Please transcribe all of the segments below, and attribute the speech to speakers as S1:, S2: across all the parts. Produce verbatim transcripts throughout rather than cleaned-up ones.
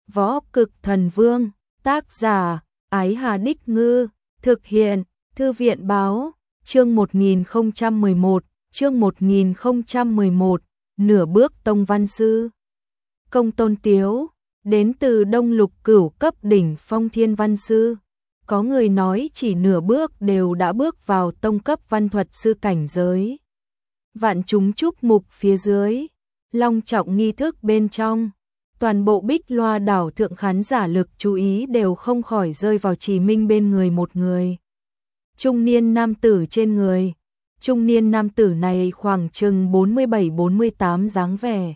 S1: Võ Cực Thần Vương, tác giả, Ái Hà Đích Ngư, thực hiện, Thư viện Báo, chương một nghìn không trăm mười một, chương một nghìn không trăm mười một, nửa bước tông văn sư. Công Tôn Tiếu, đến từ Đông Lục Cửu cấp đỉnh phong thiên văn sư. Có người nói chỉ nửa bước đều đã bước vào tông cấp văn thuật sư cảnh giới. Vạn chúng chúc mục phía dưới, long trọng nghi thức bên trong. Toàn bộ Bích Loa đảo thượng khán giả lực chú ý đều không khỏi rơi vào Trì Minh bên người một người. Trung niên nam tử trên người. Trung niên nam tử này khoảng chừng bốn mươi bảy bốn mươi tám dáng vẻ.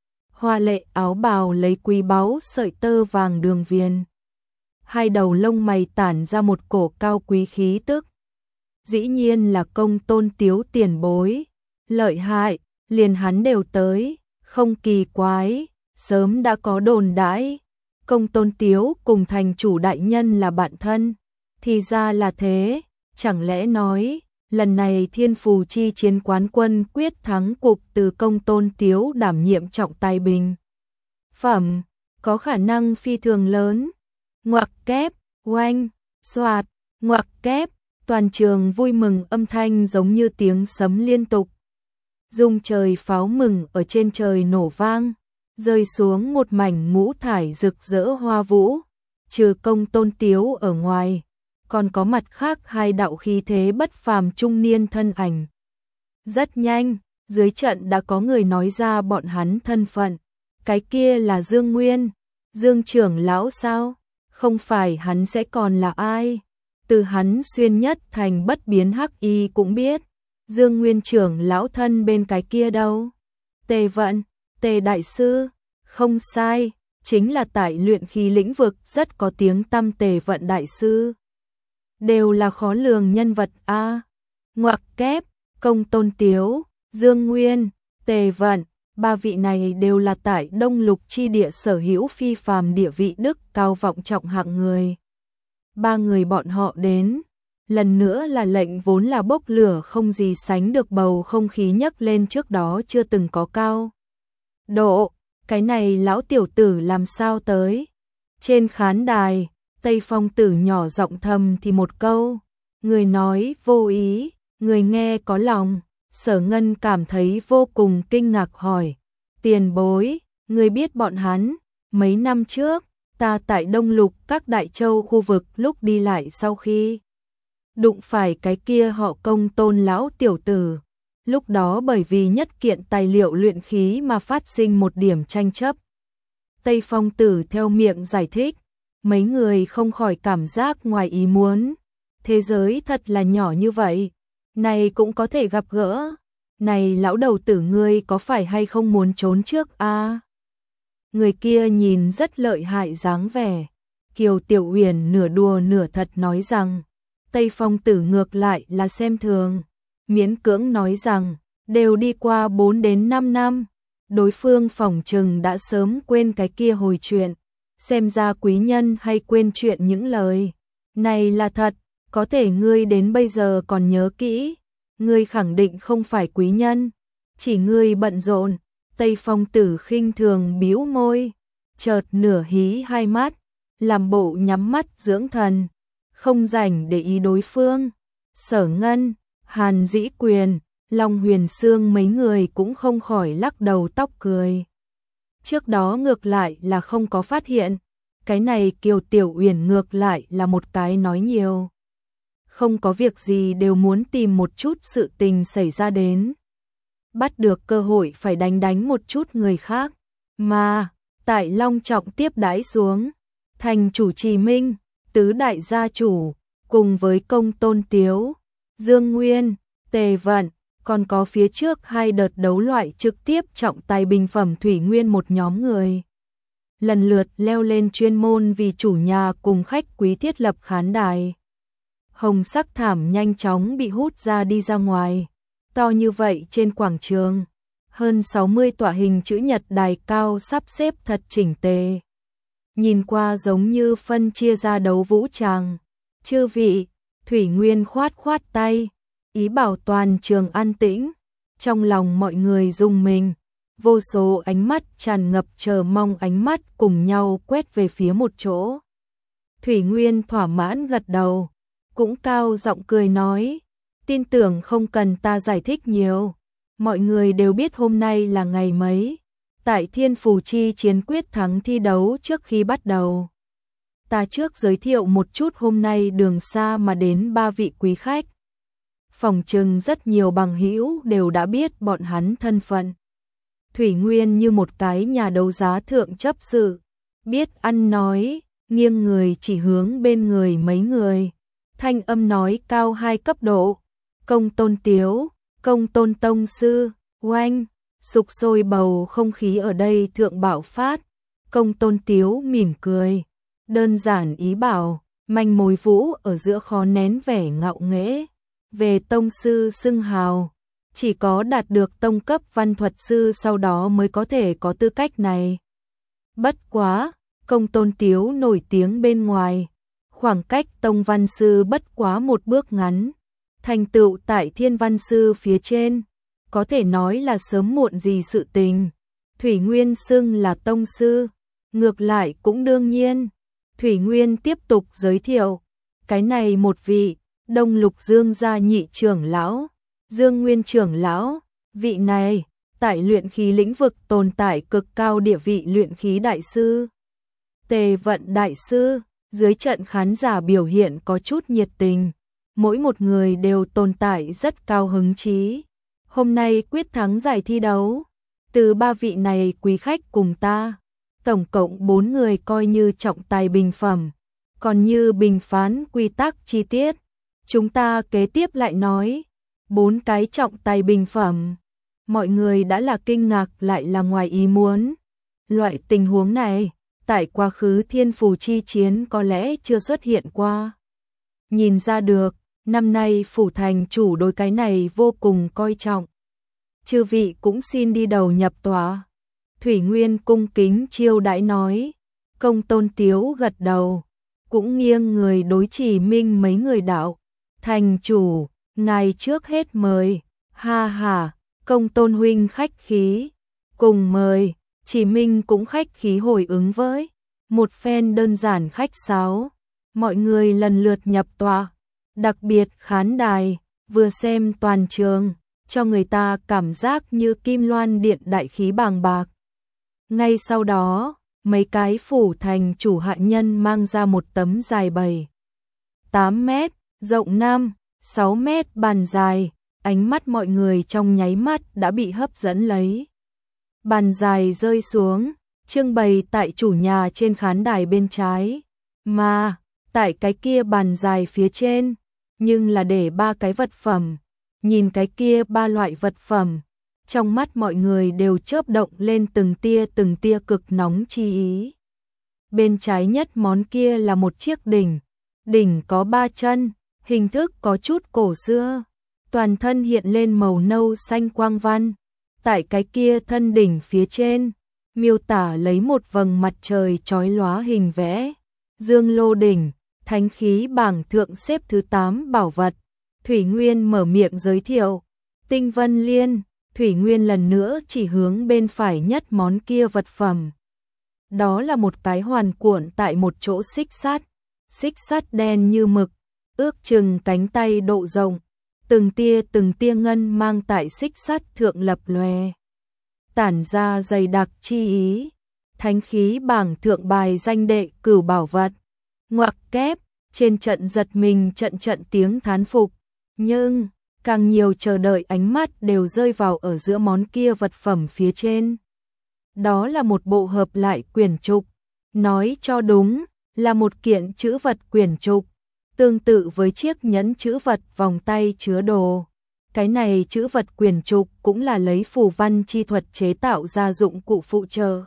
S1: Hoa lệ áo bào lấy quý báu sợi tơ vàng đường viền. Hai đầu lông mày tản ra một cổ cao quý khí tức. Dĩ nhiên là Công Tôn Tiếu tiền bối. Lợi hại, liền hắn đều tới, không kỳ quái, sớm đã có đồn đãi. Công Tôn Tiếu cùng thành chủ đại nhân là bạn thân. Thì ra là thế, chẳng lẽ nói, lần này Thiên Phù chi chiến quán quân quyết thắng cục từ Công Tôn Tiếu đảm nhiệm trọng tài bình phẩm, có khả năng phi thường lớn. Ngoặc kép, oanh, xoạt, ngoặc kép, toàn trường vui mừng âm thanh giống như tiếng sấm liên tục. Rung trời pháo mừng ở trên trời nổ vang, rơi xuống một mảnh ngũ thải rực rỡ hoa vũ. Trừ Công Tôn Tiếu ở ngoài, còn có mặt khác hai đạo khí thế bất phàm trung niên thân ảnh. Rất nhanh, dưới trận đã có người nói ra bọn hắn thân phận. Cái kia là Dương Nguyên, Dương trưởng lão sao? Không phải hắn sẽ còn là ai? Từ hắn xuyên nhất thành bất biến hắc y cũng biết. Dương Nguyên trưởng lão thân bên cái kia đâu? Tề Vận, Tề đại sư, không sai, chính là tại luyện khí lĩnh vực rất có tiếng tăm Tề Vận đại sư. Đều là khó lường nhân vật a. Ngoặc kép, Công Tôn Tiếu, Dương Nguyên, Tề Vận, ba vị này đều là tại Đông Lục chi địa sở hữu phi phàm địa vị đức cao vọng trọng hạng người. Ba người bọn họ đến, lần nữa là lệnh vốn là bốc lửa không gì sánh được bầu không khí nhấc lên trước đó chưa từng có cao độ. Cái này lão tiểu tử làm sao tới? Trên khán đài, Tây Phong tử nhỏ giọng thầm thì một câu, người nói vô ý, người nghe có lòng. Sở Ngân cảm thấy vô cùng kinh ngạc hỏi, tiền bối, người biết bọn hắn? Mấy năm trước, ta tại Đông Lục các đại châu khu vực lúc đi lại sau khi đụng phải cái kia họ Công Tôn lão tiểu tử. Lúc đó bởi vì nhất kiện tài liệu luyện khí mà phát sinh một điểm tranh chấp. Tây Phong tử theo miệng giải thích, mấy người không khỏi cảm giác ngoài ý muốn. Thế giới thật là nhỏ như vậy, này cũng có thể gặp gỡ. Này lão đầu tử ngươi có phải hay không muốn trốn trước a? À? Người kia nhìn rất lợi hại dáng vẻ. Kiều Tiểu Uyển nửa đùa nửa thật nói rằng, Tây Phong tử ngược lại là xem thường, miễn cưỡng nói rằng, đều đi qua bốn đến năm năm, đối phương phỏng chừng đã sớm quên cái kia hồi chuyện, xem ra quý nhân hay quên chuyện những lời. Này là thật, có thể ngươi đến bây giờ còn nhớ kỹ, ngươi khẳng định không phải quý nhân, chỉ ngươi bận rộn. Tây Phong tử khinh thường bĩu môi, chợt nửa hí hai mắt, làm bộ nhắm mắt dưỡng thần, không rảnh để ý đối phương. Sở Ngân, Hàn Dĩ Quyền, Long Huyền Sương mấy người cũng không khỏi lắc đầu tóc cười. Trước đó ngược lại là không có phát hiện, cái này Kiều Tiểu Uyển ngược lại là một cái nói nhiều. Không có việc gì đều muốn tìm một chút sự tình xảy ra đến. Bắt được cơ hội phải đánh đánh một chút người khác. Mà, tại long trọng tiếp đãi xuống, thành chủ Trì Minh, tứ đại gia chủ, cùng với Công Tôn Tiếu, Dương Nguyên, Tề Vận, còn có phía trước hai đợt đấu loại trực tiếp trọng tài bình phẩm Thủy Nguyên một nhóm người. Lần lượt leo lên chuyên môn vì chủ nhà cùng khách quý thiết lập khán đài. Hồng sắc thảm nhanh chóng bị hút ra đi ra ngoài. To như vậy trên quảng trường, hơn sáu mươi tọa hình chữ nhật đài cao sắp xếp thật chỉnh tề. Nhìn qua giống như phân chia ra đấu vũ tràng. Chư vị, Thủy Nguyên khoát khoát tay, ý bảo toàn trường an tĩnh. Trong lòng mọi người rung mình, vô số ánh mắt tràn ngập chờ mong ánh mắt cùng nhau quét về phía một chỗ. Thủy Nguyên thỏa mãn gật đầu, cũng cao giọng cười nói, tin tưởng không cần ta giải thích nhiều, mọi người đều biết hôm nay là ngày mấy, tại Thiên Phù Chi chiến quyết thắng thi đấu trước khi bắt đầu. Ta trước giới thiệu một chút hôm nay đường xa mà đến ba vị quý khách. Phòng trừng rất nhiều bằng hữu đều đã biết bọn hắn thân phận. Thủy Nguyên như một cái nhà đấu giá thượng chấp sự, biết ăn nói, nghiêng người chỉ hướng bên người mấy người. Thanh âm nói cao hai cấp độ, Công Tôn Tiếu, Công Tôn Tông Sư, oanh, sục sôi bầu không khí ở đây thượng bạo phát. Công Tôn Tiếu mỉm cười, đơn giản ý bảo, manh mối vũ ở giữa khó nén vẻ ngạo nghễ. Về Tông Sư xưng hào, chỉ có đạt được tông cấp văn thuật sư sau đó mới có thể có tư cách này. Bất quá, Công Tôn Tiếu nổi tiếng bên ngoài, khoảng cách tông văn sư bất quá một bước ngắn, thành tựu tại thiên văn sư phía trên, có thể nói là sớm muộn gì sự tình. Thủy Nguyên xưng là tông sư, ngược lại cũng đương nhiên. Thủy Nguyên tiếp tục giới thiệu, cái này một vị, Đông Lục Dương gia nhị trưởng lão, Dương Nguyên trưởng lão, vị này, tại luyện khí lĩnh vực tồn tại cực cao địa vị luyện khí đại sư. Tề Vận đại sư, dưới trận khán giả biểu hiện có chút nhiệt tình, mỗi một người đều tồn tại rất cao hứng chí. Hôm nay quyết thắng giải thi đấu, từ ba vị này quý khách cùng ta, tổng cộng bốn người coi như trọng tài bình phẩm, còn như bình phán quy tắc chi tiết, chúng ta kế tiếp lại nói. Bốn cái trọng tài bình phẩm, mọi người đã là kinh ngạc lại là ngoài ý muốn. Loại tình huống này, tại quá khứ Thiên Phù Chi chiến có lẽ chưa xuất hiện qua. Nhìn ra được, năm nay phủ thành chủ đối cái này vô cùng coi trọng. Chư vị cũng xin đi đầu nhập tòa. Thủy Nguyên cung kính chiêu đãi nói, Công Tôn Tiếu gật đầu, cũng nghiêng người đối Chỉ Minh mấy người đạo, thành chủ, ngài trước hết mời, ha ha, Công Tôn huynh khách khí, cùng mời. Chỉ Minh cũng khách khí hồi ứng với một phen đơn giản khách sáo, mọi người lần lượt nhập tọa, đặc biệt khán đài, vừa xem toàn trường, cho người ta cảm giác như kim loan điện đại khí bàng bạc. Ngay sau đó, mấy cái phủ thành chủ hạ nhân mang ra một tấm dài bảy, tám mét, rộng năm, sáu mét bàn dài, ánh mắt mọi người trong nháy mắt đã bị hấp dẫn lấy. Bàn dài rơi xuống, trưng bày tại chủ nhà trên khán đài bên trái, mà tại cái kia bàn dài phía trên, nhưng là để ba cái vật phẩm. Nhìn cái kia ba loại vật phẩm, trong mắt mọi người đều chớp động lên từng tia từng tia cực nóng chi ý. Bên trái nhất món kia là một chiếc đỉnh, đỉnh có ba chân, hình thức có chút cổ xưa, toàn thân hiện lên màu nâu xanh quang văn. Tại cái kia thân đỉnh phía trên, miêu tả lấy một vầng mặt trời chói lóa hình vẽ. Dương Lô đỉnh, thánh khí bảng thượng xếp thứ tám bảo vật. Thủy Nguyên mở miệng giới thiệu. Tinh Vân Liên, Thủy Nguyên lần nữa chỉ hướng bên phải nhất món kia vật phẩm. Đó là một cái hoàn cuộn tại một chỗ xích sắt, xích sắt đen như mực, ước chừng cánh tay độ rộng. Từng tia từng tia ngân mang tại xích sắt thượng lập lòe, tản ra dày đặc chi ý. Thánh khí bảng thượng bài danh đệ cửu bảo vật. Ngoặc kép, trên trận giật mình trận trận tiếng thán phục, nhưng càng nhiều chờ đợi ánh mắt đều rơi vào ở giữa món kia vật phẩm phía trên. Đó là một bộ hợp lại quyển trục, nói cho đúng là một kiện chữ vật quyển trục. Tương tự với chiếc nhẫn chữ vật vòng tay chứa đồ. Cái này chữ vật quyển trục cũng là lấy phù văn chi thuật chế tạo ra dụng cụ phụ trợ.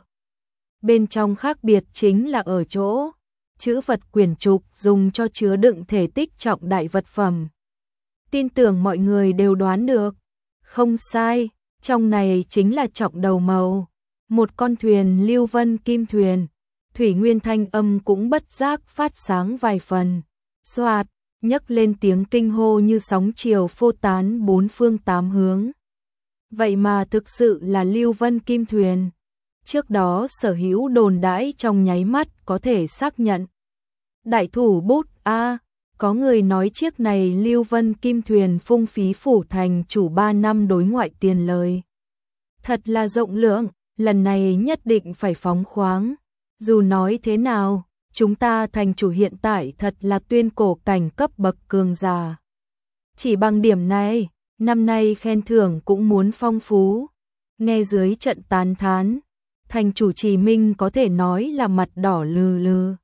S1: Bên trong khác biệt chính là ở chỗ, chữ vật quyển trục dùng cho chứa đựng thể tích trọng đại vật phẩm. Tin tưởng mọi người đều đoán được. Không sai, trong này chính là trọng đầu màu. Một con thuyền lưu vân kim thuyền. Thủy Nguyên thanh âm cũng bất giác phát sáng vài phần. Xoạt, nhấc lên tiếng kinh hô như sóng chiều phô tán bốn phương tám hướng. Vậy mà thực sự là Lưu Vân Kim Thuyền. Trước đó sở hữu đồn đãi trong nháy mắt có thể xác nhận. Đại thủ bút a, có người nói chiếc này Lưu Vân Kim Thuyền phung phí phủ thành chủ ba năm đối ngoại tiền lời. Thật là rộng lượng, lần này nhất định phải phóng khoáng. Dù nói thế nào, chúng ta thành chủ hiện tại thật là tuyên cổ cảnh cấp bậc cường giả. Chỉ bằng điểm này, năm nay khen thưởng cũng muốn phong phú. Nghe dưới trận tán thán, thành chủ Trì Minh có thể nói là mặt đỏ lừ lừ.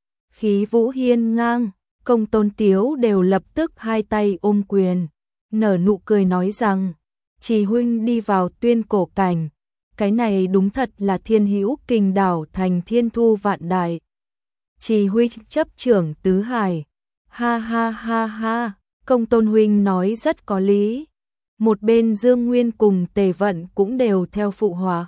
S1: Khí vũ hiên ngang, Công Tôn Tiếu đều lập tức hai tay ôm quyền, nở nụ cười nói rằng, Trì huynh đi vào tuyên cổ cảnh, cái này đúng thật là thiên hữu kình đảo thành thiên thu vạn đại. Trì huynh chấp trưởng tứ hải, ha ha ha ha, Công Tôn huynh nói rất có lý. Một bên Dương Nguyên cùng Tề Vận cũng đều theo phụ họa.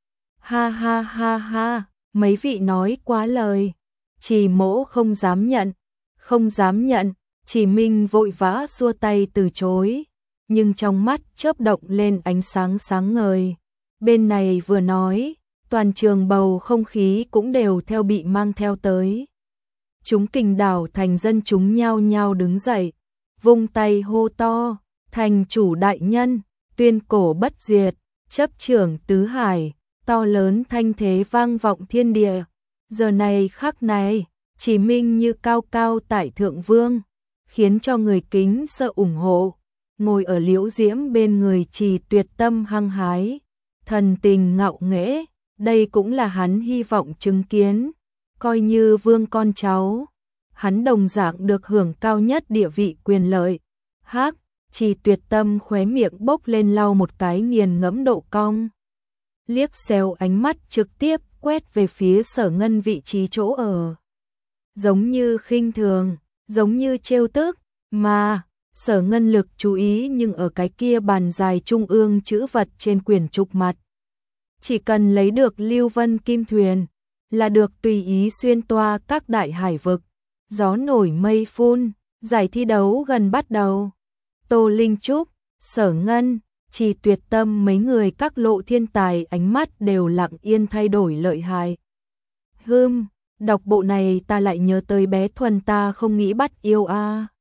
S1: Ha ha ha ha, mấy vị nói quá lời. Trì mỗ không dám nhận, không dám nhận, Trì Minh vội vã xua tay từ chối, nhưng trong mắt chớp động lên ánh sáng sáng ngời. Bên này vừa nói, toàn trường bầu không khí cũng đều theo bị mang theo tới. Chúng kình đảo thành dân chúng nhao nhao đứng dậy, vung tay hô to, thành chủ đại nhân, tuyên cổ bất diệt, chấp trưởng tứ hải, to lớn thanh thế vang vọng thiên địa. Giờ này khắc này, Trì Minh như cao cao tại thượng vương, khiến cho người kính sợ ủng hộ, ngồi ở liễu diễm bên người Trì Tuyệt tâm hăng hái, thần tình ngạo nghễ, đây cũng là hắn hy vọng chứng kiến, coi như vương con cháu, hắn đồng dạng được hưởng cao nhất địa vị quyền lợi. Hắc, Trì Tuyệt tâm khóe miệng bốc lên lau một cái nghiền ngẫm độ cong, liếc xéo ánh mắt trực tiếp quét về phía Sở Ngân vị trí chỗ ở. Giống như khinh thường, giống như trêu tức, mà Sở Ngân lực chú ý nhưng ở cái kia bàn dài trung ương chữ vật trên quyển trục mặt. Chỉ cần lấy được Lưu Vân Kim Thuyền, là được tùy ý xuyên toa các đại hải vực. Gió nổi mây phun, giải thi đấu gần bắt đầu. Tô Linh Trúc, Sở Ngân, Trì Tuyệt tâm mấy người các lộ thiên tài ánh mắt đều lặng yên thay đổi lợi hại. Hừm, đọc bộ này ta lại nhớ tới bé Thuần ta không nghĩ bắt yêu a. À.